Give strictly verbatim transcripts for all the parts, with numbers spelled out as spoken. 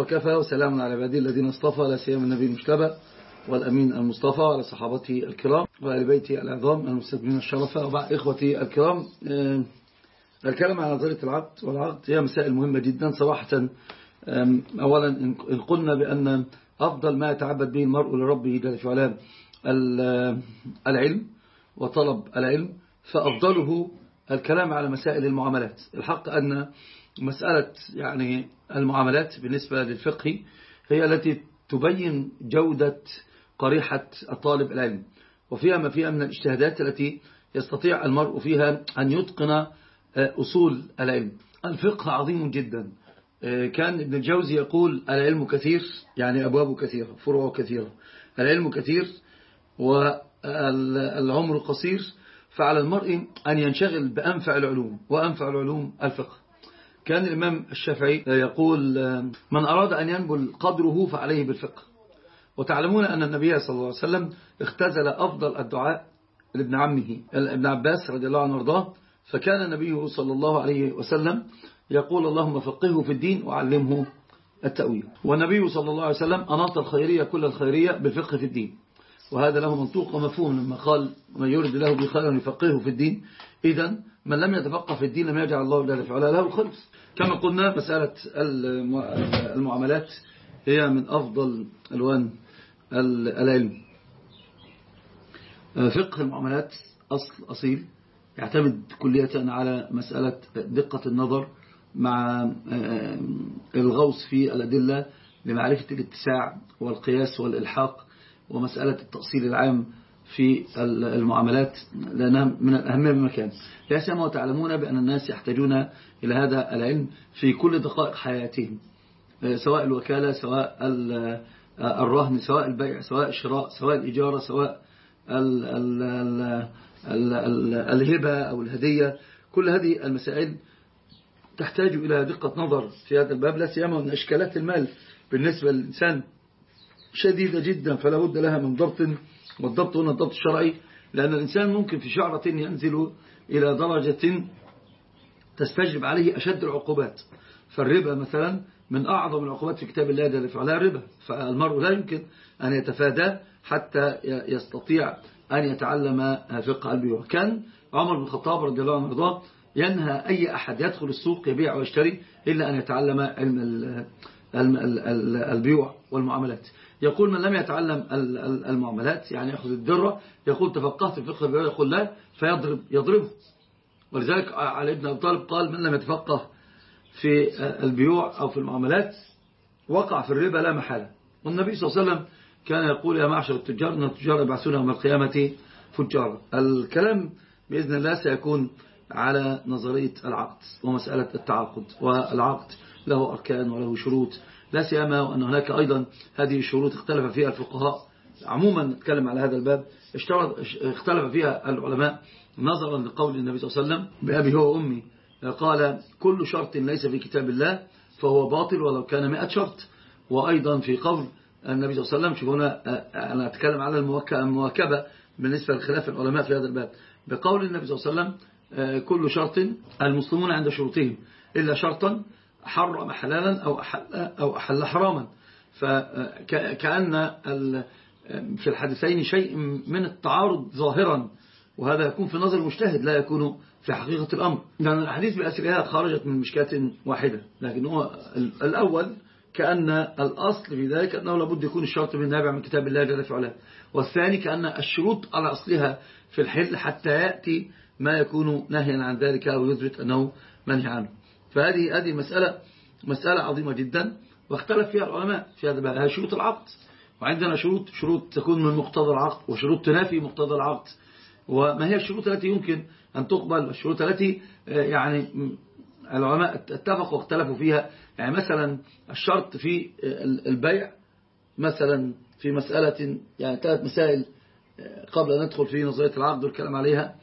وكفى، وسلام على عباده الذين اصطفى، لا سيما النبي المجتبى والأمين المصطفى، وعلى صحابته الكرام وآل بيته العظام المستكبرين الشرفة. وبعد إخوتي الكرام، الكلام عن نظرية العقد والعقد هي مسائل مهمة جدا صراحة. أولا إن قلنا بأن أفضل ما يتعبد به المرء لربه جل في علاه العلم وطلب العلم، فأفضله الكلام على مسائل المعاملات. الحق أن مسألة يعني المعاملات بالنسبة للفقه هي التي تبين جودة قريحة الطالب العلم، وفيها ما فيها من الاجتهادات التي يستطيع المرء فيها أن يتقن أصول العلم. الفقه عظيم جدا. كان ابن الجوزي يقول: العلم كثير، يعني أبوابه كثيرة، فروعه كثيرة. العلم كثير والعمر قصير، فعلى المرء أن ينشغل بأنفع العلوم، وأنفع العلوم الفقه. كان الإمام الشافعي يقول: من أراد أن ينبل قدره فعليه بالفقه. وتعلمون أن النبي صلى الله عليه وسلم اختزل أفضل الدعاء لابن عمه ابن عباس رضي الله عنه وارضاه، فكان النبي صلى الله عليه وسلم يقول: اللهم فقهه في الدين وعلمه التأويل. والنبي صلى الله عليه وسلم أناط الخيرية كل الخيرية بالفقه في الدين، وهذا له منطوق ومفهوم لما قال: من يرد له بخير يفقهه في الدين. إذن من لم يتفقه في الدين لم يجعل الله جل في علاه له الخلص. كما قلنا مسألة المعاملات هي من أفضل ألوان العلم. فقه المعاملات أصل أصيل يعتمد كلية على مسألة دقة النظر مع الغوص في الأدلة لمعرفة الاتساع والقياس والإلحاق، ومسألة التأصيل العام في المعاملات، لأنها من الأهم بمكان. لا سيما وتعلمون بأن الناس يحتاجون إلى هذا العلم في كل دقائق حياتهم، سواء الوكالة، سواء الرهن، سواء البيع، سواء الشراء، سواء الإجارة، سواء ال ال ال ال ال الهبة أو الهدية. كل هذه المسائل تحتاج إلى دقة نظر في هذا الباب، لا سيما أن إشكالات المال بالنسبة للإنسان شديدة جدا، فلا بد لها من ضبط، والضبط هنا الضبط الشرعي، لأن الإنسان ممكن في شعرة ينزل إلى درجة تستجلب عليه أشد العقوبات. فالربا مثلا من أعظم العقوبات في كتاب الله جل وعلا الربا، فالمرء لا يمكن أن يتفادى حتى يستطيع أن يتعلم فقه البيوع. كان عمر بن الخطاب رضي الله عنه وارضاه ينهى أي أحد يدخل السوق يبيع ويشتري إلا أن يتعلم علم البيوع والمعاملات. يقول: من لم يتعلم المعاملات، يعني يأخذ الدرة، يقول: تفقهت في فقه البيوع، يقول لا، فيضرب يضربه. ولذلك علي ابن أبي طالب قال: من لم يتفقه في البيوع أو في المعاملات وقع في الربا لا محالة. والنبي صلى الله عليه وسلم كان يقول: يا معشر التجار إن التجار يبعثون يوم القيامة فجارا. الكلام بإذن الله سيكون على نظرية العقد ومسألة التعاقد، والعقد له أركان وله شروط، لا سيما وأن هناك أيضا هذه الشروط اختلف فيها الفقهاء. عموما نتكلم على هذا الباب، اختلف فيها العلماء نظرا لقول النبي صلى الله عليه وسلم: بأبي هو وأمي قال: كل شرط ليس في كتاب الله فهو باطل ولو كان مئة شرط. وأيضا في قول النبي صلى الله عليه وسلم، شوف هنا أنا أتكلم على المواكبة بالنسبة لخلاف العلماء في هذا الباب، بقول النبي صلى الله عليه وسلم: كل شرط المسلمون عند شروطهم إلا شرطا حرم حلالا أو أحل, أو أحل حراما. فكأن في الحديثين شيء من التعارض ظاهرا، وهذا يكون في نظر المجتهد لا يكون في حقيقة الأمر، لأن الحديث بأسرها خرجت من مشكاة واحدة. لكن هو الأول كأن الأصل في ذلك أنه لابد يكون الشرط من نابع من كتاب الله جل في علاه، والثاني كأن الشروط على أصلها في الحل حتى يأتي ما يكون نهيا عن ذلك أو يثبت أنه منهي عنه. فهذه هذه مسألة مسألة عظيمة جدا، واختلف فيها العلماء في هذا بقى شروط العقد. وعندنا شروط شروط تكون من مقتضى العقد، وشروط تنافي مقتضى العقد. وما هي الشروط التي يمكن أن تقبل، والشروط التي يعني العلماء اتفقوا واختلفوا فيها؟ يعني مثلا الشرط في البيع، مثلا في مسألة، يعني ثلاث مسائل قبل أن ندخل في نظرية العقد والكلام عليها.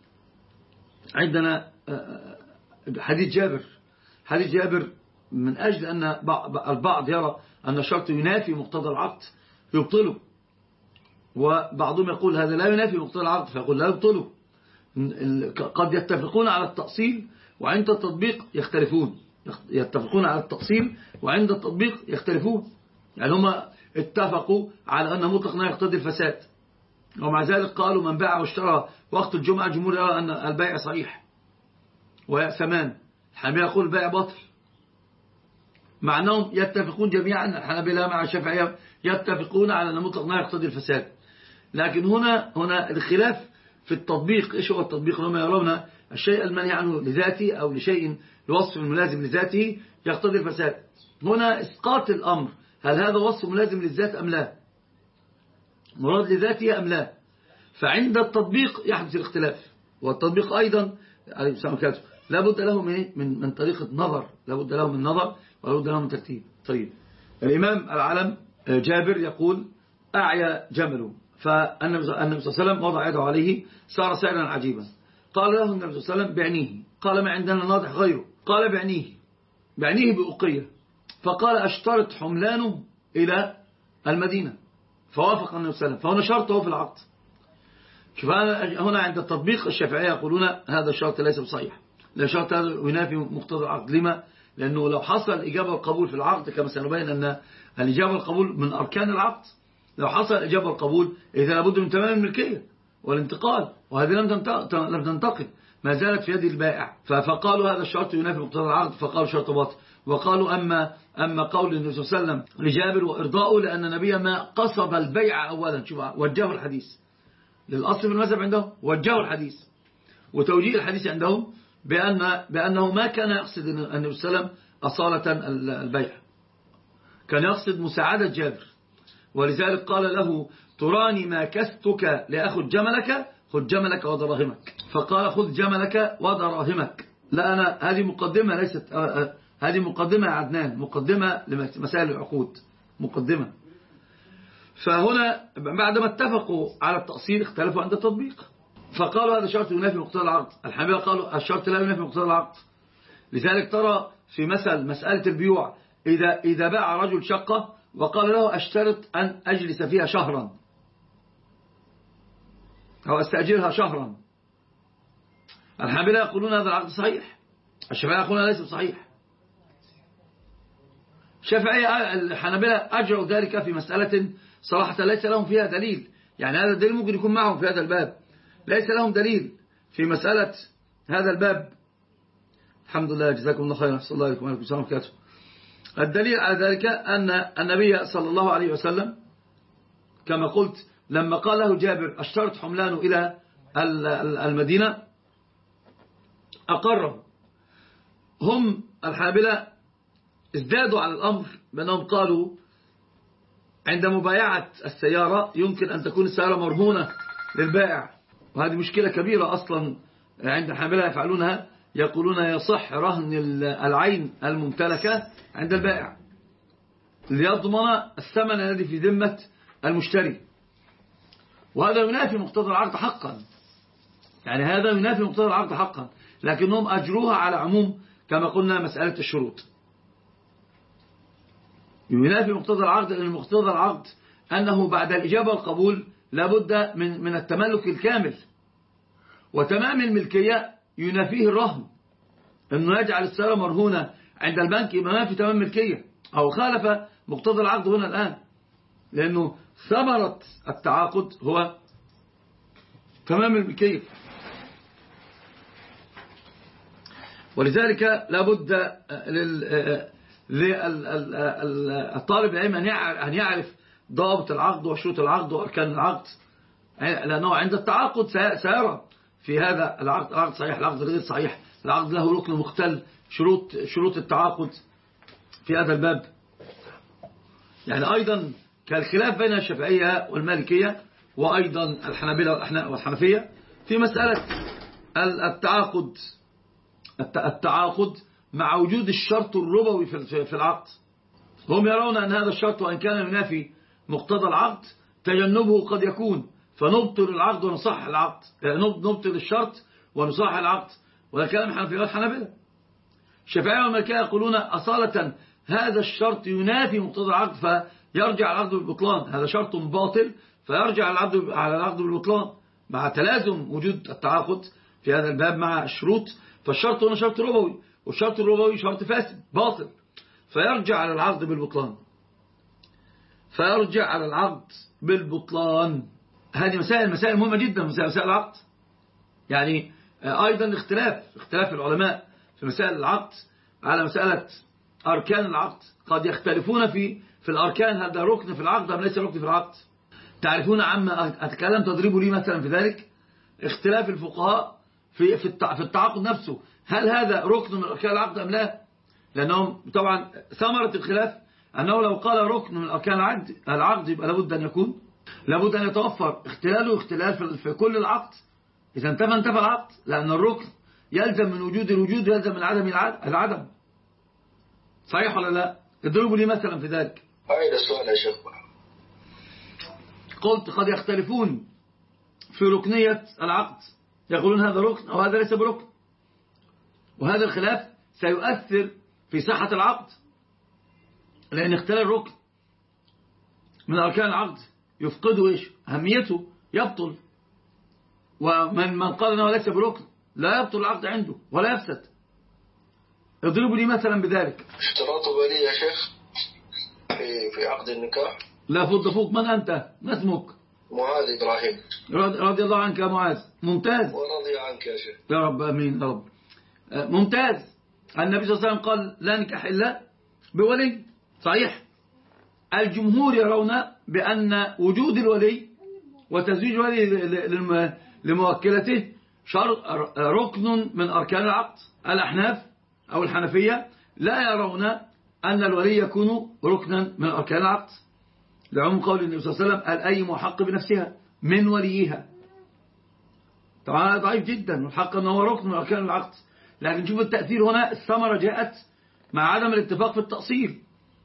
عندنا حديث جابر حديث جابر من أجل أن البعض يرى أن الشرط ينافي مقتضى العقد يبطله، وبعضهم يقول هذا لا ينافي مقتضى العقد فيقول لا يبطله. قد يتفقون على التأصيل وعند التطبيق يختلفون. يتفقون على التقسيم وعند التطبيق يختلفون. يعني هم اتفقوا على أن مطلق لا يقتضي الفساد، ومع ذلك قالوا من باع واشترى وقت الجمعة الجمهور يرى أن البيع صحيح ويأثمان. الحنابلة يقول البيع باطل، مع أنهم يتفقون جميعا. الحنابلة مع الشافعية يتفقون على أن مطلق لا يقتضي الفساد، لكن هنا هنا الخلاف في التطبيق. إيش هو التطبيق؟ لما يرون الشيء المنهي عنه لذاته أو لشيء لوصف الملازم لذاته يقتضي الفساد. هنا إسقاط الأمر، هل هذا وصف ملازم للذات أم لا، مراد لذاته أم لا. فعند التطبيق يحدث الاختلاف. والتطبيق أيضا لابد له من من من طريقة نظر، لابد له من نظر ولابد له من ترتيب. طيب، الإمام العالم جابر يقول أعيا جمله، فالنبي صلى الله عليه وسلم وضع يده عليه صار سعرا عجيبا. قال له النبي صلى الله عليه وسلم بعنيه. قال ما عندنا ناضح غيره. قال بعنيه، بعنيه بأقية. فقال أشترط حملانه إلى المدينة، فوافق النبي صلى الله عليه وسلم. فهنا شرطه في العقد. هنا عند التطبيق الشافعية يقولون هذا الشرط ليس بصحيح، لا شرط هذا ينافي مقتضى العقد. لما؟ لأنه لو حصل الإجابة والقبول في العقد، كما سنبين أن الإجابة والقبول من أركان العقد، لو حصل الإجابة والقبول إذا لابد من تمام الملكية والانتقال، وهذه لم تنتقل، ما زالت في يد البائع. فقالوا هذا الشرط ينافي مقتضى العقد، فقالوا شرط باطل. وقالوا أما أما قول النبي صلى الله عليه وسلم لجابر وإرضاؤه لأن النبي ما قصد البيع أولا. شوف، وجهوا الحديث للأصل في المذهب عندهم، وجهوا الحديث، وتوجيه الحديث عندهم بأن بأنه ما كان يقصد النبي صلى الله عليه وسلم أصالة البيع، كان يقصد مساعدة جابر. ولذلك قال له تراني ما كستك لأخذ جملك، خذ جملك ودراهمك. فقال خذ جملك ودراهمك. لا، أنا هذه مقدمة، ليست هذه مقدمة يا عدنان، مقدمة لمسائل العقود، مقدمة. فهنا بعدما اتفقوا على التأصيل اختلفوا عند التطبيق، فقالوا هذا شرط ينافي مقتضى العقد. الحنابلة قالوا الشرط لا ينافي مقتضى العقد. لذلك ترى في مثل مسألة البيوع، إذا إذا باع رجل شقة وقال له أشترط أن أجلس فيها شهرا أو أستأجرها شهرا، الحنابلة يقولون هذا العقد صحيح، الشافعية يقولون ليس صحيح. الشافعية الحنابلة أجروا ذلك في مسألة صراحة ليس لهم فيها دليل. يعني هذا الدليل ممكن يكون معهم في هذا الباب، ليس لهم دليل في مسألة هذا الباب. الحمد لله، جزاكم الله خيرا، صلى الله عليكم وعليكم السلام وبركاته. الدليل على ذلك أن النبي صلى الله عليه وسلم كما قلت لما قال له جابر اشترط حملانه إلى المدينة أقره. هم الحنابلة ازدادوا على الأمر بأنهم قالوا عند مبايعة السيارة يمكن أن تكون السيارة مرهونة للبائع، وهذه مشكلة كبيرة أصلا عند الحنابلة يفعلونها. يقولون يصح رهن العين الممتلكة عند البائع ليضمن الثمن الذي في ذمة المشتري، وهذا ينافي مقتضى العقد حقا. يعني هذا ينافي مقتضى العقد حقا، لكنهم أجروها على عموم كما قلنا مسألة الشروط. ينافي مقتضى العقد لأن مقتضى العقد أنه بعد الإجابة والقبول لابد من من التملك الكامل، وتمام الملكية ينافيه الرهن، أنه يجعل السيارة مرهونة عند البنك يبقى ما في تمام ملكية، أو خالف مقتضى العقد هنا الآن، لأنه ثمرة التعاقد هو تمام الملكية. ولذلك لابد للطالب العلم أن يعرف ضابط العقد وشروط العقد وأركان العقد، لأنه عند التعاقد سيرى في هذا العقد العقد صحيح، العقد غير صحيح، العقد له ركن مختل، شروط شروط التعاقد في هذا الباب. يعني أيضا كالخلاف بين الشافعية والمالكية وأيضا الحنابلة والحنفية في مسألة التعاقد التعاقد مع وجود الشرط الربوي في العقد. هم يرون أن هذا الشرط وإن كان ينافي مقتضى العقد تجنبه قد يكون، فنبطل العقد ونصح العقد، نبطل الشرط ونصح العقد. ولا كلام الحنفية والحنابلة. الشافعية والمالكية يقولون أصالة هذا الشرط ينافي مقتضى العقد فيرجع العقد بالبطلان، هذا شرط باطل فيرجع العقد على العقد بالبطلان، مع تلازم وجود التعاقد في هذا الباب مع الشروط. فالشرط هنا شرط ربوي، والشرط الربوي شرط فاسد باطل، فيرجع على العقد بالبطلان فيرجع على العقد بالبطلان. هذه مسائل مسائل مهمة جدا، مسائل, مسائل العقد. يعني أيضا اختلاف اختلاف العلماء في مسائل العقد على مسألة أركان العقد، قد يختلفون في في الأركان، هل ده ركن في العقد أم ليس ركن في العقد. تعرفون عما أتكلم، تضربوا لي مثلا في ذلك اختلاف الفقهاء في في التعاقد نفسه، هل هذا ركن من أركان العقد أم لا. لأنهم طبعا ثمرة الخلاف أنه لو قال ركن من أركان العقد العقد يبقى لابد أن يكون لابد أن يتوفر اختلاله اختلاف في كل العقد. إذا انتفى انتفى العقد، لأن الركن يلزم من وجود الوجود ويلزم من عدم العدم. صحيح ولا لا؟ اضربوا لي مثلا في ذلك. هذا السؤال يا شيخ. قلت قد يختلفون في ركنية العقد، يقولون هذا ركن أو هذا ليس بركن، وهذا الخلاف سيؤثر في صحة العقد، لأن اختلال الركن من أركان العقد يفقده إيش أهميته، يبطل. ومن من قال أنه ليس بركن لا يبطل العقد عنده ولا يفسد. اضربوا لي مثلا بذلك. اشتراط ولي يا شيخ في في عقد النكاح. لا فض فوق. من أنت؟ ما اسمك؟ معاذ إبراهيم. رضي الله عنك يا معاذ. ممتاز. ورضي عنك يا شيخ. يا رب أمين يا رب. ممتاز. النبي صلى الله عليه وسلم قال لا نكاح إلا بولي. صحيح. الجمهور يرون بأن وجود الولي وتزويج الولي لموكلته ركن من أركان العقد. الأحناف أو الحنفية لا يرون أن الولي يكون ركنا من أركان العقد، لعموم قول النبي صلى الله عليه وسلم الأيم حق بنفسها من وليها. طبعا ضعيف جدا، والحق أنه ركن من أركان العقد، لكن شوف التأثير هنا. الثمرة جاءت مع عدم الاتفاق في التأصيل.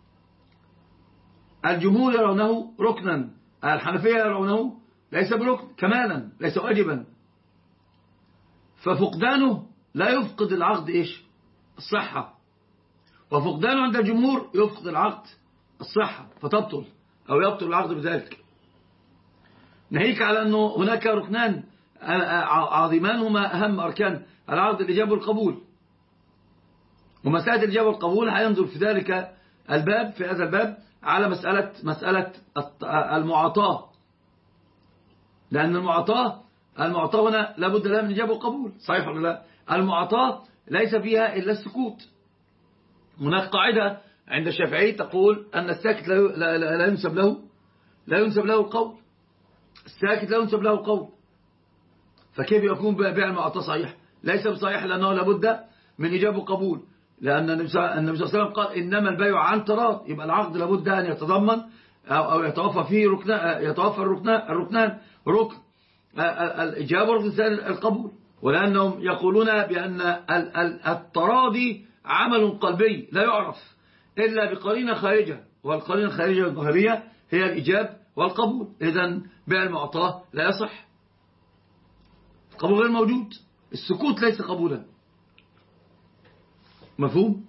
الجمهور يرونه ركنا، الحنفية يرونه ليس بركن كمالا، ليس واجبا، ففقدانه لا يفقد العقد إيش الصحة، وفقدانه عند الجمهور يفقد العقد الصحة فتبطل أو يبطل العقد بذلك. ناهيك على أنه هناك ركنان عظيمان هما أهم أركان العقد، الإجابة والقبول. ومسألة الإجابة والقبول هينظر في ذلك الباب في هذا الباب على مسألة مسألة المعاطاة، لأن المعاطاة المعاطاة هنا لابد لها من إجابة وقبول. صحيح ولا لا؟ المعاطاة ليس فيها إلا السكوت. هناك قاعدة عند الشافعي تقول أن الساكت لا لا لا ينسب له لا ينسب له القول. الساكت لا ينسب له القول، فكيف يكون بيع المعاطاة صحيح؟ ليس بصحيح، لأنه لابد من إجابة وقبول، لأن النبي صلى الله عليه وسلم قال إنما البيع عن تراض. يبقى العقد لابد أن يتضمن أو أو يتوفر فيه ركنان، يتوفر الركنان الركنان ركن الإجابة والركن القبول. ولأنهم يقولون بأن التراضي عمل قلبي لا يعرف إلا بقرينة خارجة، والقرينة الخارجة الظاهرية هي الإجابة والقبول. إذن بيع المعطاة لا يصح، القبول غير موجود، السكوت ليس قبولا. مفهوم؟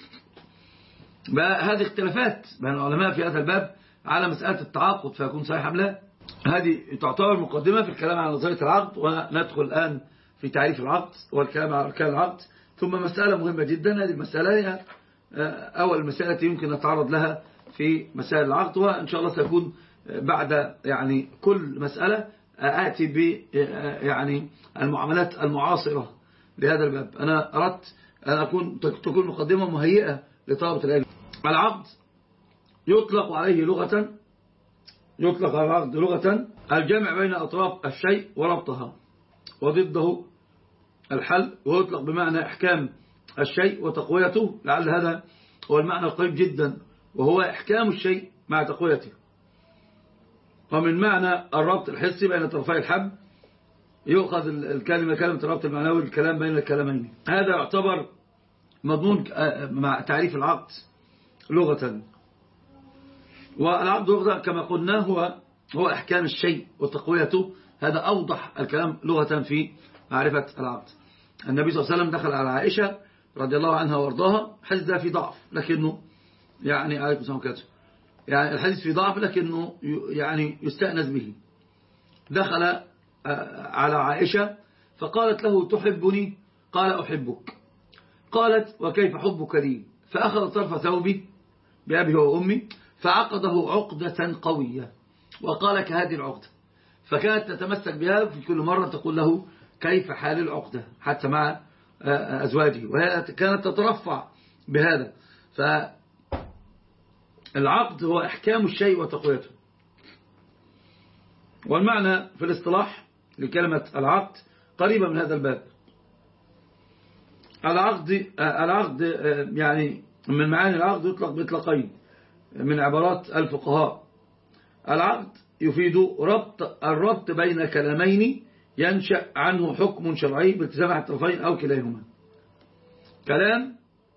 هذه اختلافات بين العلماء في هذا الباب على مسألة التعاقد فيكون صحيح أم لا. هذه تعتبر مقدمة في الكلام عن نظرية العقد، وندخل الآن في تعريف العقد والكلام عن أركان العقد. ثم مسألة مهمة جدا، هذه المسألة هي أول مسألة يمكن نتعرض لها في مسائل العقد، وإن شاء الله سيكون بعد يعني كل مسألة آتي ب يعني المعاملات المعاصرة لهذا الباب. أنا أردت أن أكون تكون مقدمة مهيئة لطلبة العلم. العقد يطلق عليه لغة يطلق على العقد لغة الجمع بين أطراف الشيء وربطها، وضده الحل، ويطلق بمعنى إحكام الشيء وتقويته، لعل هذا هو المعنى القريب جدا، وهو إحكام الشيء مع تقويته. ومن معنى الربط الحسي بين طرفي الحبل يؤخذ الكلمة كلمة الربط المعنوي الكلام بين الكلامين. هذا يعتبر مضمون مع تعريف العقد لغة. والعقد لغة كما قلنا هو هو إحكام الشيء وتقويته. هذا أوضح الكلام لغة في معرفة العقد. النبي صلى الله عليه وسلم دخل على عائشة رضي الله عنها وارضاها، حديث ده في ضعف لكنه يعني عليكم السلام عليكم يعني الحديث في ضعف لكنه يعني يستأنس به. دخل على عائشة فقالت له تحبني؟ قال أحبك. قالت وكيف حبك لي؟ فأخذ طرف ثوبي بأبي وأمي فعقده عقدة قوية وقال كهذه العقدة، فكانت تتمسك بها في كل مرة تقول له كيف حال العقدة حتى مع أزواجه، وهي كانت تترفع بهذا. فالعقد هو إحكام الشيء وتقويته. والمعنى في الاصطلاح لكلمة العقد قريبة من هذا الباب. العقد العقد يعني من معاني العقد يطلق بإطلاقين من عبارات الفقهاء. العقد يفيد ربط الربط بين كلامين ينشأ عنه حكم شرعي بالتزام الطرفين أو كليهما. كلام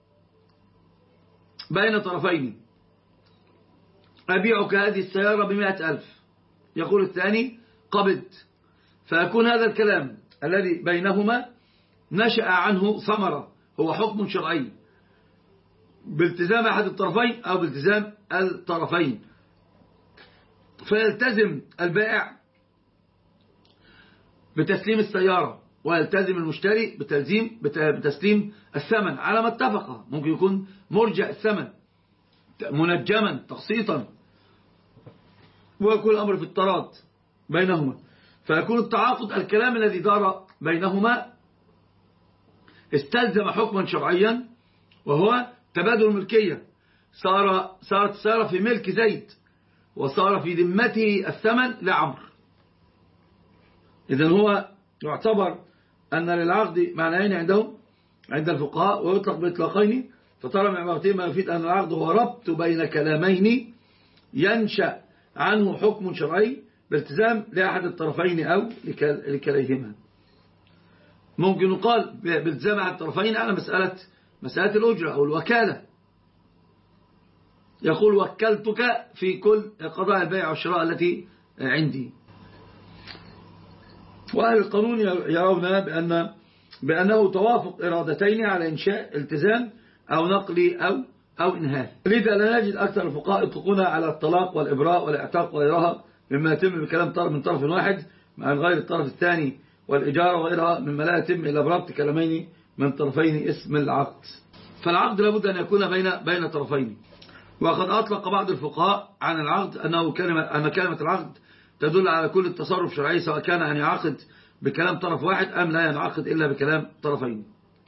بين طرفين: أبيعك هذه السيارة بمئة ألف، يقول الثاني قبضت، فيكون هذا الكلام الذي بينهما نشأ عنه ثمرة هو حكم شرعي بالتزام أحد الطرفين أو بالتزام الطرفين، فيلتزم البائع بتسليم السيارة ويلتزم المشتري بتلزيم بتسليم الثمن على ما اتفق. ممكن يكون مرجع الثمن منجما تقسيطا، ويكون الأمر في التراض بينهما، فيكون التعاقد الكلام الذي دار بينهما استلزم حكما شرعيا وهو تبادل الملكية. صار صارت السيارة في ملك زيد وصار في ذمته الثمن لعمر. إذن هو يعتبر أن للعقد معنيين عندهم عند الفقهاء ويطلق بإطلاقين، فترى من عبارتين ما يفيد أن العقد هو ربط بين كلامين ينشأ عنه حكم شرعي بالتزام لأحد الطرفين أو لكليهما. ممكن يقال بالتزام أحد الطرفين على مسألة مسألة الأجرة أو الوكالة، يقول وكلتك في كل قضاء البيع والشراء التي عندي. وأهل القانون يرون بأن بأنه توافق إرادتين على إنشاء التزام أو نقل أو أو إنهاء. لذا لا نجد أكثر الفقهاء يطلقون على الطلاق والإبراء والإعتاق وغيرها مما يتم بكلام طرف من طرف واحد مع غير الطرف الثاني، والإجارة وغيرها مما لا يتم إلا بربط كلامين من طرفين اسم العقد. فالعقد لابد أن يكون بين بين طرفين. وقد أطلق بعض الفقهاء عن العقد أنه كلمة أن كلمة العقد تدل على كل التصرف الشرعي، سواء كان أن يعقد بكلام طرف واحد أم لا ينعقد إلا بكلام طرفين.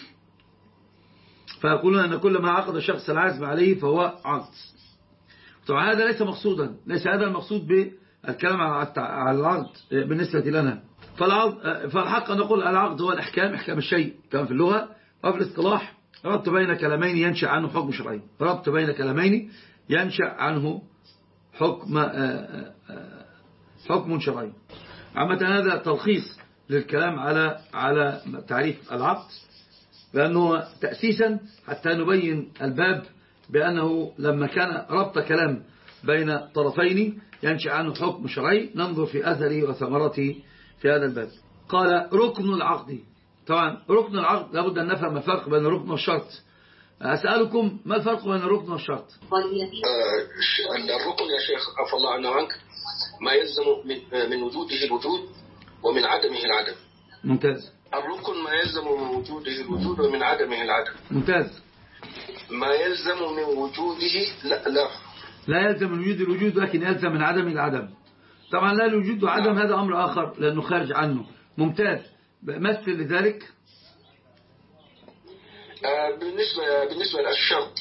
فيقولون أن كل ما عقد الشخص العازم عليه فهو عقد. طبعا هذا ليس مقصودا، ليس هذا المقصود بالكلام على العقد بالنسبة لنا. فالحق أن نقول العقد هو الإحكام، إحكام الشيء كما في اللغة، وفي الاصطلاح ربط بين كلامين ينشأ عنه حكم شرعي، ربط بين كلامين ينشأ عنه حكم حكم شرعي. عامة هذا تلخيص للكلام على على تعريف العقد، لأنه تأسيسا حتى نبين الباب بأنه لما كان ربط كلام بين طرفين ينشأ عنه حكم شرعي، ننظر في أثره وثمرته في هذا الباب. قال ركن العقد. طبعا ركن العقد لابد أن نفهم الفرق بين الركن والشرط. أسألكم ما الفرق بين الركن والشرط؟ آه الركن يا شيخ عفى الله عنه عنك ما يلزم من, من وجوده الوجود ومن عدمه العدم. ممتاز. الركن ما يلزم من وجوده الوجود ومن عدمه العدم. ممتاز. ما يلزم من وجوده لا لا لا يلزم من وجود الوجود لكن يلزم من عدم العدم. طبعا لا الوجود وعدم هذا أمر آخر لأنه خارج عنه. ممتاز. مثل لذلك. آه بالنسبة بالنسبة للشرط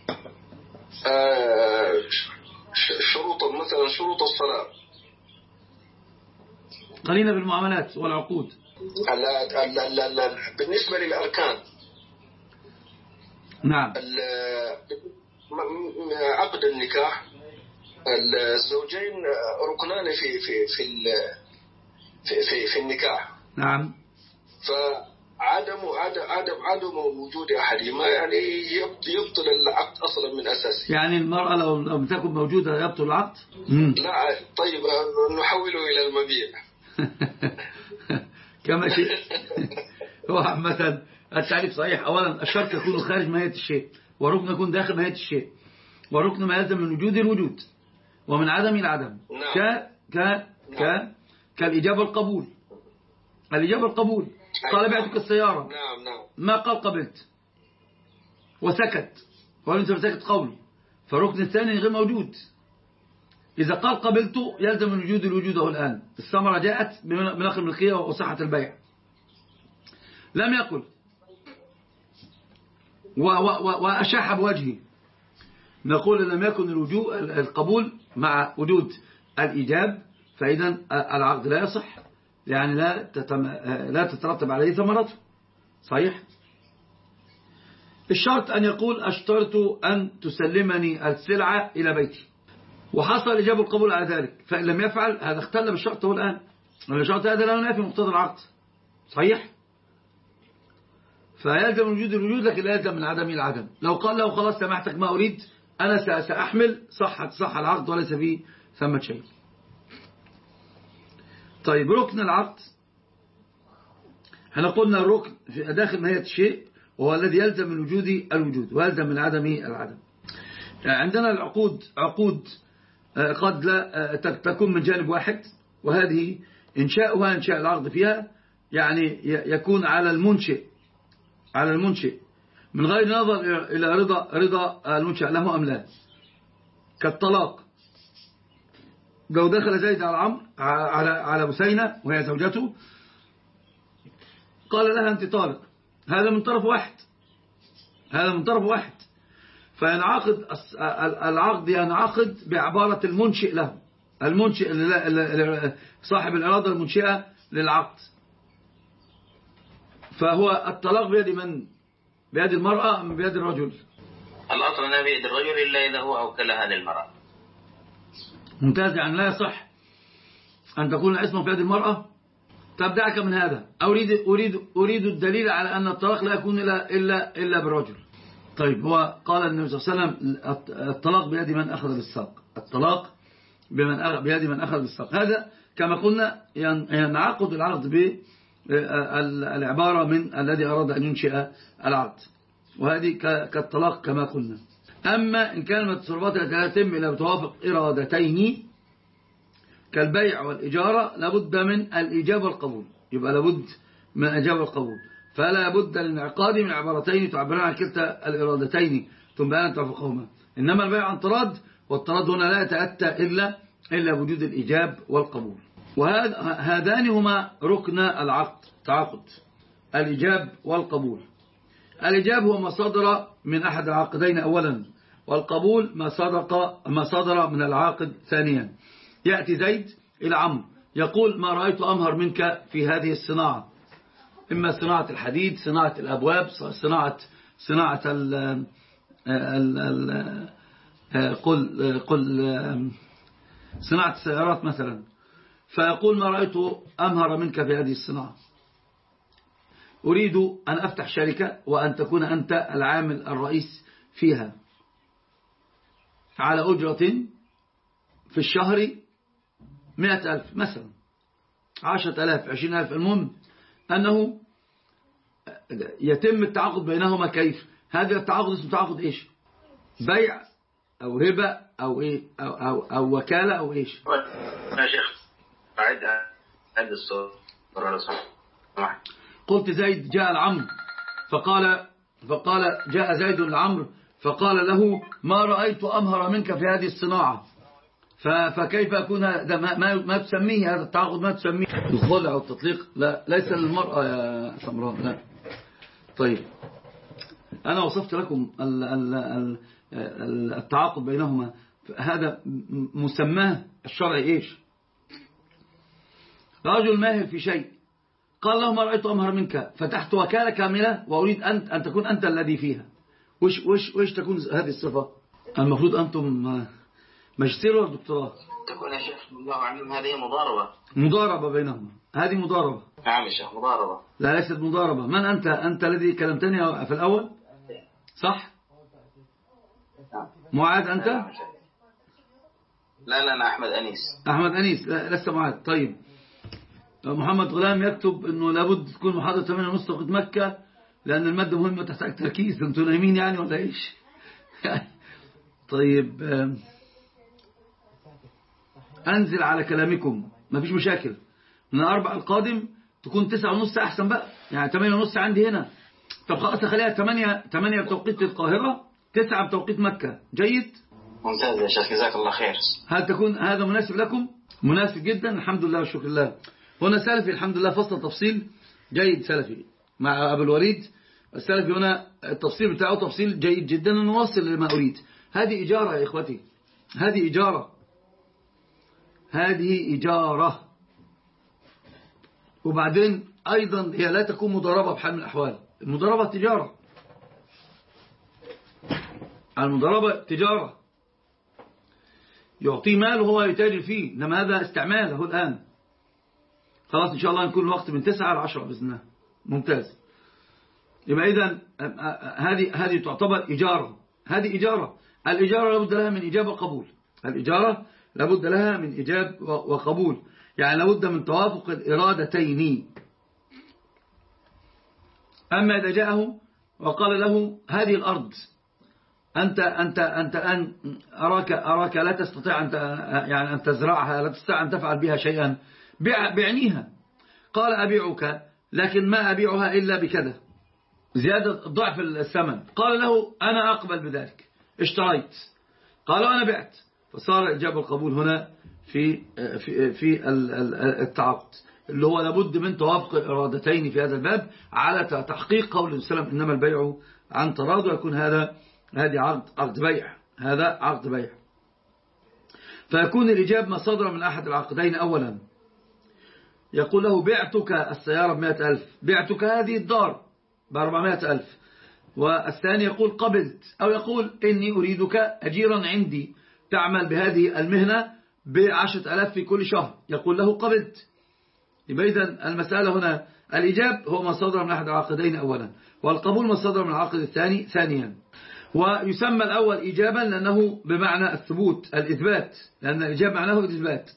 آه شروط مثلا شروط الصلاة. قلينا بالمعاملات والعقود. لا لا لا لا بالنسبة للأركان. نعم. عقد النكاح الزوجين ركنان في في في في في, في النكاح. نعم. فعدم عدم عدم عدم وجود أحدهما يعني يبطل العقد أصلا من أساسه. يعني المرأة لو لم تكن موجودة يبطل العقد؟ لا طيب نحوله إلى المبيع. كما شيء. هو عامة التعريف صحيح. أولا الشرط يكون خارج ماهية الشيء، والركن يكون داخل ماهية الشيء، والركن ما يلزم من وجود الوجود ومن عدم العدم. نعم. ك ك ك كالإجابة القبول. الإجابة القبول. قال بعتك السيارة. نعم نعم. ما قال قبلت. وسكت ولم سكت قوله، فالركن الثاني غير موجود. إذا قال قبلت يلزم من وجود الوجود الآن، الثمرة جاءت بنقل الملكية وصحة البيع. لم يقل وأشاح بوجهه، نقول لم يكن الوجود القبول مع وجود الإيجاب، فإذا العقد لا يصح، يعني لا تتم لا تترتب عليه ثمرته. صحيح. الشرط أن يقول أشترط أن تسلمني السلعة إلى بيتي، وحصل إجابة القبول على ذلك، فإن لم يفعل هذا اختل بالشرط هو الآن، الشرط هذا لا ينافي مقتضى العقد. صحيح. فيلزم وجود الوجود لكن لا يلزم من عدم العدم. لو قال له خلاص سمحتك ما أريد أنا سأحمل، صح صح العقد وليس فيه ثمة شيء. طيب ركن العقد، احنا قلنا الركن في داخل نهاية الشيء وهو الذي يلزم من وجود الوجود ويلزم من عدم العدم. عندنا العقود عقود قد لا تكون من جانب واحد، وهذه إنشاؤها إنشاء العقد فيها يعني يكون على المنشئ على المنشئ من غير نظر إلى رضا رضا المنشأ له أم لا. كالطلاق، لو دخل زيد على عمرو على على بسينة وهي زوجته قال لها أنت طالق، هذا من طرف واحد هذا من طرف واحد فينعقد العقد ينعقد بعبارة المنشئ له، المنشئ صاحب الإرادة المنشئة للعقد. فهو الطلاق بيد من؟ بيد المرأة أم بيد الرجل؟ الأصل أنه بيد الرجل إلا إذا هو أوكلها للمرأة. ممتاز، يعني لا يصح أن تكون العصمة في يد المرأة. تبدأك من هذا، أريد أريد أريد الدليل على أن الطلاق لا يكون إلا إلا إلا بالرجل. طيب هو قال النبي صلى الله عليه وسلم الطلاق بيد من أخذ بالساق، الطلاق بمن بيد من أخذ بالساق. هذا كما قلنا ينعقد العقد بالعبارة من الذي أراد أن ينشئ العقد، وهذه كالطلاق كما قلنا. أما إن كان من التصرفات التي لا تتم إلا بتوافق إرادتين كالبيع والإجارة لابد من الإيجاب والقبول، يبقى لابد من الإيجاب والقبول، فلا بد للانعقاد من عبارتين تعبران عن كلتا الإرادتين تنبأان توافقهما. إنما البيع عن طراد، والطراد هنا لا يتأتى إلا إلا وجود الإيجاب والقبول. وهذان هما ركن العقد تعاقد، الإيجاب والقبول. الإيجاب هو ما صدر من أحد العاقدين أولا، والقبول ما صدق ما صدر من العاقد ثانيا. يأتي زيد إلى عمرو يقول ما رأيت أمهر منك في هذه الصناعة، إما صناعة الحديد، صناعة الأبواب، صناعة صناعة ال ال ال قل قل صناعة السيارات مثلا، فيقول ما رأيت أمهر منك في هذه الصناعة، أريد أن أفتح شركة وأن تكون أنت العامل الرئيس فيها على أجرة في الشهر مئة ألف مثلا، عشرة ألاف، عشرين ألف، المهم أنه يتم التعاقد بينهما. كيف هذا التعاقد؟ اسمه تعاقد إيش؟ بيع أو ربا أو إيه أو, أو, أو وكالة أو إيش؟ يا شيخ أعد أعد الصورة. قلت زيد جاء العمرو فقال فقال جاء زيد العمرو فقال له ما رأيت أمهر منك في هذه الصناعة، فكيف يكون هذا؟ ما, ما تسميه هذا التعاقد؟ ما تسميه الخلع أو التطليق؟ لا، ليس للمرأة يا سمران، لا. طيب أنا وصفت لكم التعاقد بينهما، هذا مسماه الشرعي إيش؟ رجل ماهر في شيء قال له ما رأيت أمهر منك، فتحت وكالة كاملة وأريد أن أن تكون أنت الذي فيها. وش وش وش تكون هذه الصفة؟ المفروض أنتم ماجستير ولا دكتوراه؟ تكون يا شيخ الله أعلم هذه مضاربة مضاربة بينهما، هذه مضاربة. نعم يا شيخ مضاربة. لا ليست مضاربة. من أنت؟ أنت الذي كلمتني في الأول صح؟ معاذ أنت؟ لا لا أنا أحمد أنيس. أحمد أنيس، لا لست معاذ. طيب محمد غلام يكتب أنه لابد تكون محاضرة ثمانية ونص توقيت مكة لأن المادة مهمة تحتاج تركيز. أنتوا نايمين يعني ولا إيش؟ طيب أنزل على كلامكم، ما فيش مشاكل. من الأربع القادم تكون تسعة ونص أحسن بقى، يعني ثمانية ونص عندي هنا طب خلاص خليها ثمانية ثمانية بتوقيت القاهرة، تسعة بتوقيت مكة. جيد، ممتاز يا شيخ، جزاك الله خير. هل تكون هذا مناسب لكم؟ مناسب جدا، الحمد لله والشكر لله. هنا سلفي الحمد لله فصل تفصيل جيد سلفي مع أبو الوليد السلفي، هنا التفصيل بتاعه تفصيل جيد جدا، ونوصل لما أريد. هذه إجارة يا إخوتي، هذه إجارة، هذه إجارة. وبعدين أيضا هي لا تكون مضاربة بحال من الأحوال. المضاربة تجارة، المضاربة تجارة، يعطيه مال وهو يتاجر فيه، إنما هذا استعمال له الآن. خلاص إن شاء الله نكون الوقت من تسعة إلى عشرة بإذن الله. ممتاز. يبقى إذن هذه هذه تعتبر إجارة، هذه إجارة. الإجارة لابد لها من إجابة وقبول، الإجارة لابد لها من إجاب وقبول، يعني لابد من توافق الإرادتين. أما إذا جاءه وقال له هذه الأرض أنت أنت أنت أن أراك أراك لا تستطيع أن يعني أن تزرعها، لا تستطيع أن تفعل بها شيئا، بعنيها. قال أبيعك لكن ما أبيعها إلا بكذا، زيادة ضعف الثمن. قال له أنا أقبل بذلك، اشتريت. قال أنا بعت. فصار إجابة القبول هنا في في في التعاقد، اللي هو لابد من توافق الإرادتين في هذا الباب على تحقيق قول النبي صلى الله عليه وسلم إنما البيع عن تراض، ويكون هذا هذه عقد عقد بيع، هذا عقد بيع. فيكون الإجاب ما صدر من أحد العقدين. أولا يقول له بعتك السيارة بمائة ألف، بعتك هذه الدار بأربعمائة ألف. والثاني يقول قبلت، أو يقول إني أريدك أجيرا عندي تعمل بهذه المهنة بعشرة ألاف في كل شهر، يقول له قبلت. يبقى إذن المسألة هنا الإجاب هو ما صدر من أحد العقدين أولا، والقبول ما صدر من العقد الثاني ثانيا. ويسمى الأول إجابا لأنه بمعنى الثبوت الإثبات، لأن الإجاب معناه الإثبات.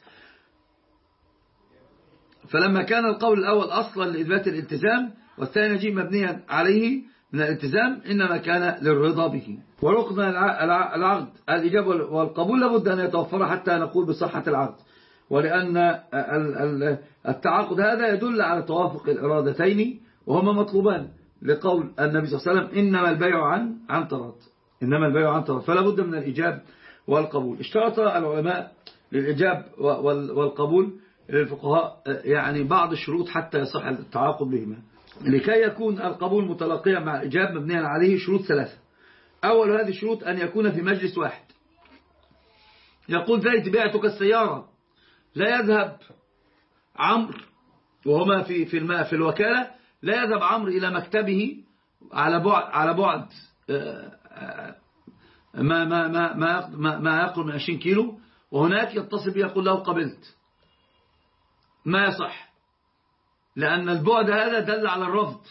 فلما كان القول الأول أصلا لإثبات الالتزام، والثاني يجي مبنيا عليه من الالتزام، إنما كان للرضا به. وركن العقد الإجابة والقبول لابد أن يتوفر حتى نقول بصحة العقد، ولأن التعاقد هذا يدل على توافق الإرادتين، وهما مطلوبان لقول النبي صلى الله عليه وسلم إنما البيع عن عن تراض، إنما البيع عن تراض. فلا بد من الإجاب والقبول. اشترط العلماء للإجاب والقبول للفقهاء يعني بعض الشروط حتى يصح التعاقد بهما. لكي يكون القبول متلاقيا مع الإجاب مبنيا عليه شروط ثلاثة. أول هذه الشروط أن يكون في مجلس واحد. يقول زيد بعتك السيارة، لا يذهب عمرو وهما في في الماء في الوكالة، لا يذهب عمرو إلى مكتبه على بعد على بعد ما ما ما ما ما يقرب من عشرين كيلو، وهناك يتصل به يقول له قبلت. ما يصح، لأن البعد هذا دل على الرفض،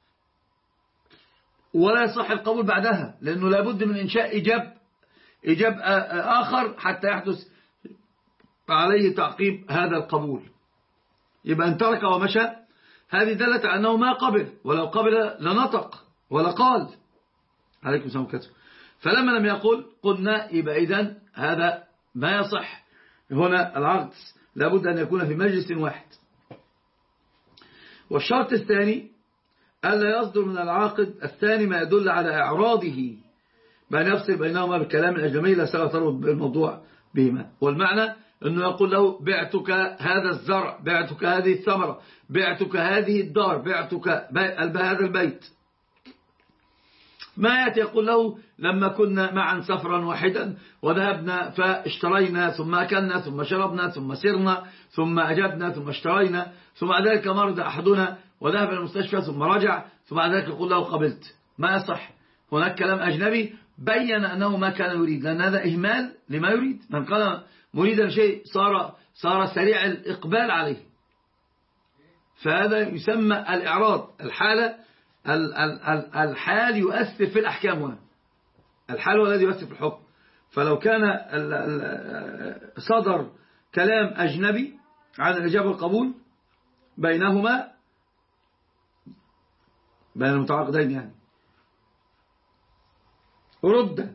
ولا يصح القبول بعدها، لأنه لابد من إنشاء إجاب إجاب آخر حتى يحدث عليه تعقيب هذا القبول. يبقى ان ترك ومشى، هذه دلت على أنه ما قبل، ولو قبل لنطق ولا قال عليكم السلام كتب. فلما لم يقل قلنا يبقى إذن هذا ما يصح. هنا العقد لابد أن يكون في مجلس واحد. والشرط الثاني ألا يصدر من العاقد الثاني ما يدل على إعراضه، بأن يفصل بينهما بالكلام الأجنبي لا صلة تربط بالموضوع بهما. والمعنى أنه يقول له بعتك هذا الزرع، بعتك هذه الثمرة، بعتك هذه الدار، بعتك هذا البيت. ما يأتي يقول له لما كنا معا سفرا واحدا وذهبنا فاشترينا ثم أكلنا ثم شربنا ثم سرنا ثم أجبنا ثم اشترينا ثم بعد ذلك مرض أحدنا وذهب إلى المستشفى ثم رجع ثم بعد ذلك يقول له قبلت. ما يصح. هناك كلام أجنبي بين أنه ما كان يريد، لأن هذا إهمال لما يريد. من كان مريدا شيء صار صار سريع الإقبال عليه، فهذا يسمى الإعراض. الحالة الحال يؤثر في الأحكام هنا، الحال هو الذي يؤثر في الحكم. فلو كان صدر كلام أجنبي عن الإجابة والقبول بينهما بين المتعاقدين يعني رد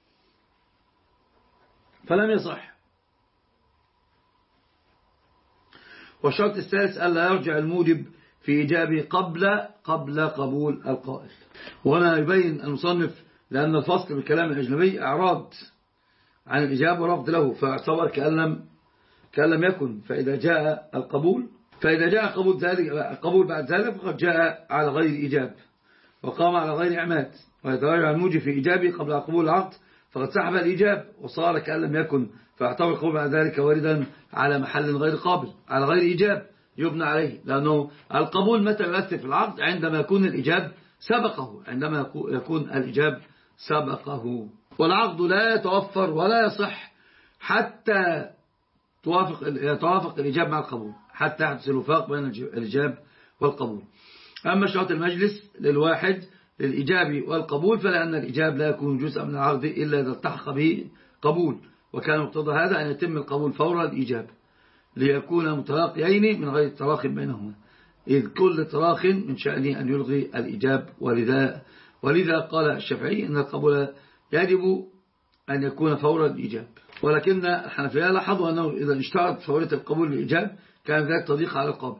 فلم يصح. والشرط الثالث ألا يرجع الموجب في إيجابه قبل قبل قبول القائل. وهنا يبين المصنف لأن الفصل بالكلام الأجنبي إعراض عن الإجابة ورفض له، فاعتبر كأن لم كأن لم يكن. فإذا جاء القبول فإذا جاء قبول ذلك القبول بعد ذلك فقد جاء على غير إيجاب وقام على غير إعماد. ويتراجع الموجب في إيجابه قبل قبول العقد فقد سحب الإيجاب وصار كأن لم يكن، فاعتبر القبول بعد ذلك واردا على محل غير قابل على غير إيجاب يبنى عليه، لأنه القبول متى يؤثر في العقد؟ عندما يكون الإيجاب سبقه، عندما يكون الإيجاب سبقه. والعقد لا يتوفر ولا يصح حتى توافق يتوافق الإيجاب مع القبول، حتى يحدث الوفاق بين الإيجاب والقبول. أما شرط المجلس للواحد للإيجاب والقبول فلأن الإيجاب لا يكون جزءا من العقد إلا إذا التحق به قبول، وكان مقتضى هذا أن يتم القبول فور الإيجاب ليكون متلاقيين من غير تراخ بينهما، إذ كل تراخ من شأنه أن يلغي الإيجاب. ولذا, ولذا قال الشافعي أن القبول يجب أن يكون فور الإيجاب. ولكن الحنفية لاحظوا أنه إذا اشترط فورية القبول بالإيجاب كان ذلك تضييق على القابل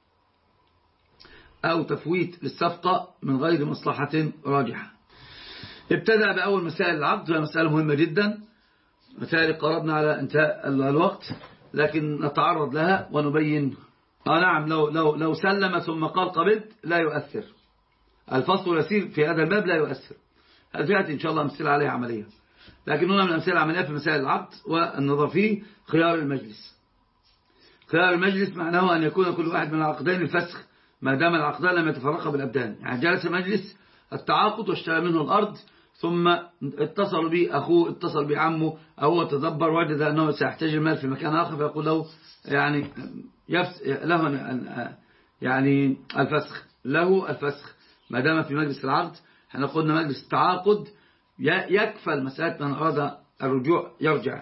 أو تفويت للصفقة من غير مصلحة راجحة. ابتدأ بأول مسائل العقد، وهي مسألة مهمة جدا، مسائل قربنا على انتهاء الوقت لكن نتعرض لها ونبين. آه نعم، لو, لو, لو سلم ثم قال قبلت لا يؤثر. الفصل يسير في هذا الباب لا يؤثر. هذا فيها إن شاء الله أمثلة عليها عملية، لكن هنا من الأمثلة العملية في مسائل العقد والنظر فيه خيار المجلس. خيار المجلس معناه أن يكون كل واحد من العقدين الفسخ ما دام العقدان لم يتفرقا بالأبدان. يعني جلس مجلس التعاقد واشترى منه الأرض ثم اتصل به أخوه، اتصل بعمه، أو هو تدبر وجد أنه سيحتاج المال في مكان آخر فيقول له يعني له يعني الفسخ له الفسخ ما دام في مجلس العقد. احنا قلنا مجلس التعاقد يكفل مسألة من أراد الرجوع يرجع،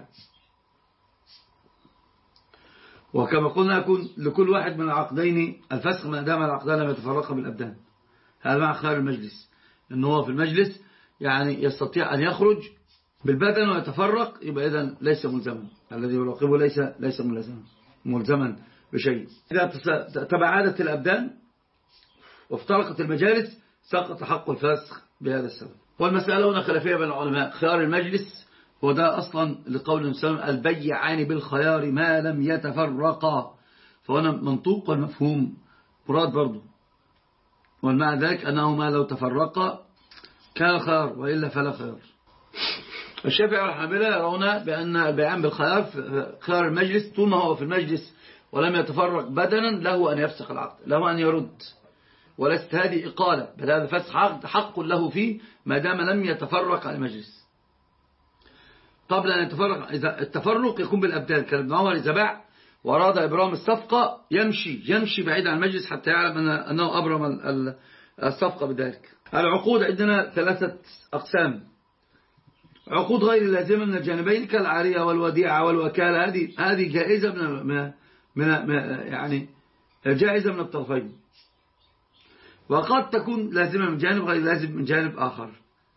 وكما قلنا يكون لكل واحد من العقدين الفسخ ما دام العقدان لم يتفرقا بالأبدان. هذا مع خيار المجلس، إنه هو في المجلس يعني يستطيع أن يخرج بالبدن ويتفرق، يبقى إذن ليس ملزما، الذي يراقبه ليس ليس ملزما ملزما بشيء. إذا تباعدت الأبدان وافترقت المجالس سقط حق الفسخ بهذا السبب. والمسألة هنا خلافية بين العلماء. خيار المجلس هو ده أصلا لقول الإنسان البيعان بالخيار ما لم يتفرقا، فهنا منطوق والمفهوم مراد برضو، والمعنى ذلك أنهما لو تفرقا كان خيار وإلا فلا خيار. الشافعي والحنابلة يرون بأن البيعان بالخيار خيار المجلس طول ما هو في المجلس ولم يتفرق بدنا له أن يفسخ العقد، له أن يرد، ولست هذه إقالة، بل هذا فسخ عقد حق له فيه ما دام لم يتفرق على المجلس. قبل أن يتفرق، إذا التفرق يكون بالأبدان، كان ابن عمر إذا باع وأراد إبرام الصفقة يمشي يمشي بعيد عن المجلس حتى يعلم أنه أبرم الصفقة بذلك. العقود عندنا ثلاثة أقسام: عقود غير لازمة من الجانبين كالعارية والوديعة والوكالة، هذه هذه جائزة من من يعني جائزة من الطرفين، وقد تكون لازمة من جانب غير لازم من جانب آخر.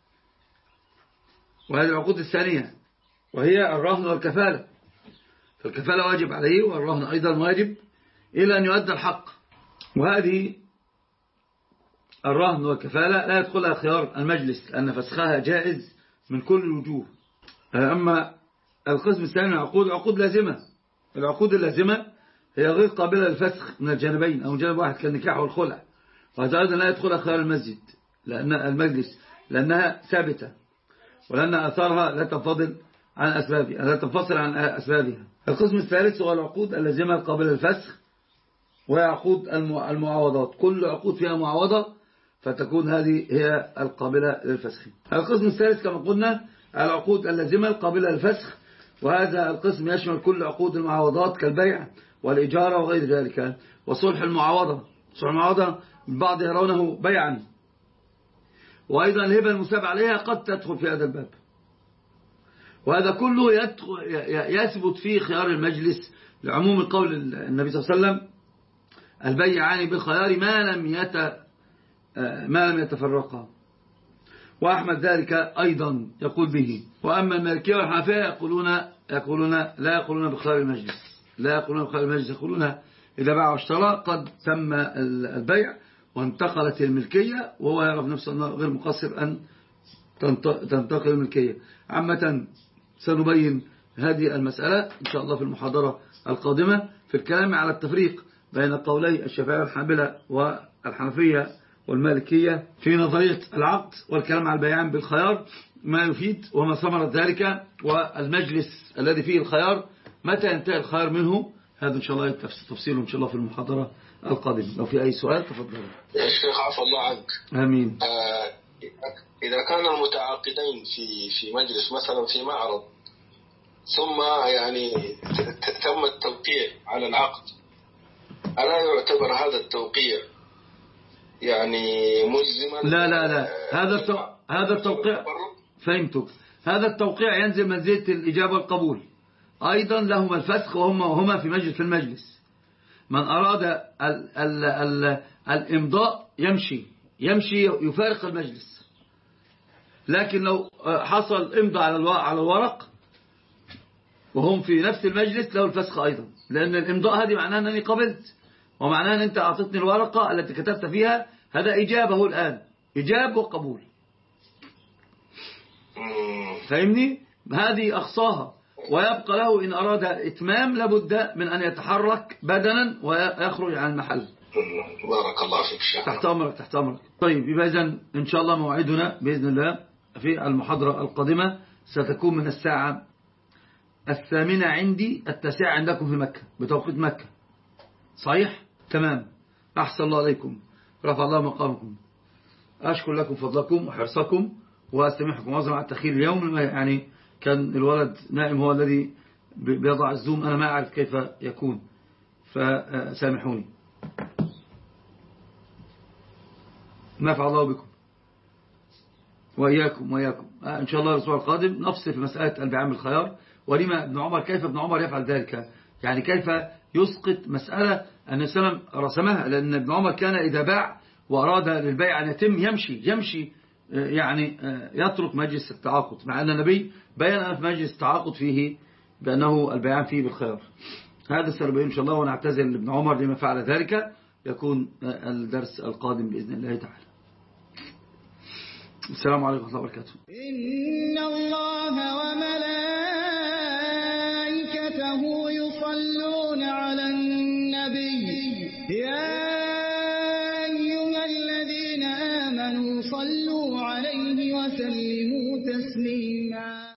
وهذه العقود الثانية وهي الرهن والكفالة، فالكفالة واجب عليه والرهن أيضا واجب إلى أن يؤدى الحق. وهذه الرهن والكفالة لا يدخلها خيار المجلس لأن فسخها جائز من كل الوجوه. أما القسم الثاني من العقود عقود لازمة، العقود اللازمة هي غير قابلة للفسخ من الجانبين أو جانب واحد كالنكاح والخلع، وهذا أيضا لا يدخلها خيار المسجد لأن المجلس لأنها ثابتة ولأن أثارها لا تنفضل عن أسبابها لا تنفصل عن أسبابها. القسم الثالث هو العقود اللازمة القابلة للفسخ، وهي عقود المعاوضات، كل عقود فيها معاوضة فتكون هذه هي القابلة للفسخ. القسم الثالث كما قلنا العقود اللازمة القابلة للفسخ، وهذا القسم يشمل كل عقود المعاوضات كالبيع والإجارة وغير ذلك، وصلح المعاوضة. صلح المعاوضة البعض يرونه بيعا، وأيضا الهبة المساب عليها قد تدخل في هذا الباب، وهذا كله يثبت فيه خيار المجلس لعموم قول النبي صلى الله عليه وسلم البيعان بالخيار ما لم يت ما لم يتفرقا، وأحمد ذلك أيضا يقول به. وأما المالكية والحنفية يقولون يقولون لا يقولون بخيار المجلس لا يقولون بخيار المجلس يقولون إذا باع واشترى قد تم البيع وانتقلت الملكية، وهو يعرف نفسه أنه غير مقصر أن تنتقل الملكية. عامة سنبين هذه المسألة إن شاء الله في المحاضرة القادمة في الكلام على التفريق بين قولي الشافعية والحنابلة والحنفية والمالكية في نظرية العقد، والكلام على البيعان بالخيار ما يفيد وما ثمرة ذلك، والمجلس الذي فيه الخيار متى ينتهي الخيار منه. هذا إن شاء الله تفصيله إن شاء الله في المحاضرة القادمة. لو في أي سؤال تفضل يا شيخ عفى الله عنك. آمين. آه إذا كان المتعاقدين في في مجلس مثلا في معرض، ثم يعني تم التوقيع على العقد، ألا يعتبر هذا التوقيع يعني ملزما؟ لا لا لا هذا التو... هذا التوقيع فهمتك. هذا التوقيع ينزل منزلة الإجابة والقبول. أيضا لهما الفسخ وهما وهما في مجلس في المجلس. من أراد ال ال ال الإمضاء يمشي يمشي يفارق المجلس، لكن لو حصل إمضاء على على الورق وهم في نفس المجلس له الفسخ أيضا، لأن الإمضاء هذه معناها أنني قبلت، ومعناها أن أنت أعطتني الورقة التي كتبت فيها. هذا إجابة الآن، إجاب وقبول. فهمني؟ هذه أخصاها. ويبقى له إن أراد إتمام لابد من أن يتحرك بدنا ويخرج عن المحل. بارك الله فيك. تحت أمرك تحت أمرك. طيب يبقى إذن إن شاء الله موعدنا بإذن الله في المحاضرة القادمة ستكون من الساعة الثامنة عندي، التاسعة عندكم في مكة بتوقيت مكة. صحيح؟ تمام. أحسن الله عليكم، رفع الله مقامكم. أشكر لكم فضلكم وحرصكم، وأستمعكم عذرا على التأخير اليوم، يعني كان الولد نائم هو الذي بيضع الزوم، أنا ما أعرف كيف يكون، فسامحوني. نفع الله بكم وإياكم وإياكم. إن شاء الله الأسبوع القادم نفصل في مسألة البيعان بالخيار، ولما ابن عمر كيف ابن عمر يفعل ذلك، يعني كيف يسقط مسألة أن السلام رسمها، لأن ابن عمر كان إذا باع وأراد للبيع أن يتم يمشي يمشي يعني يترك مجلس التعاقد، مع أن النبي بيّن في مجلس التعاقد فيه بأنه البيعان فيه بالخيار. هذا سنبين إن شاء الله، ونعتذر لابن عمر لما فعل ذلك. يكون الدرس القادم بإذن الله تعالى. السلام عليكم ورحمة الله وبركاته. إن الله وملائكته يصلون على النبي، يا أيها الذين آمنوا صلوا عليه وسلموا تسليما.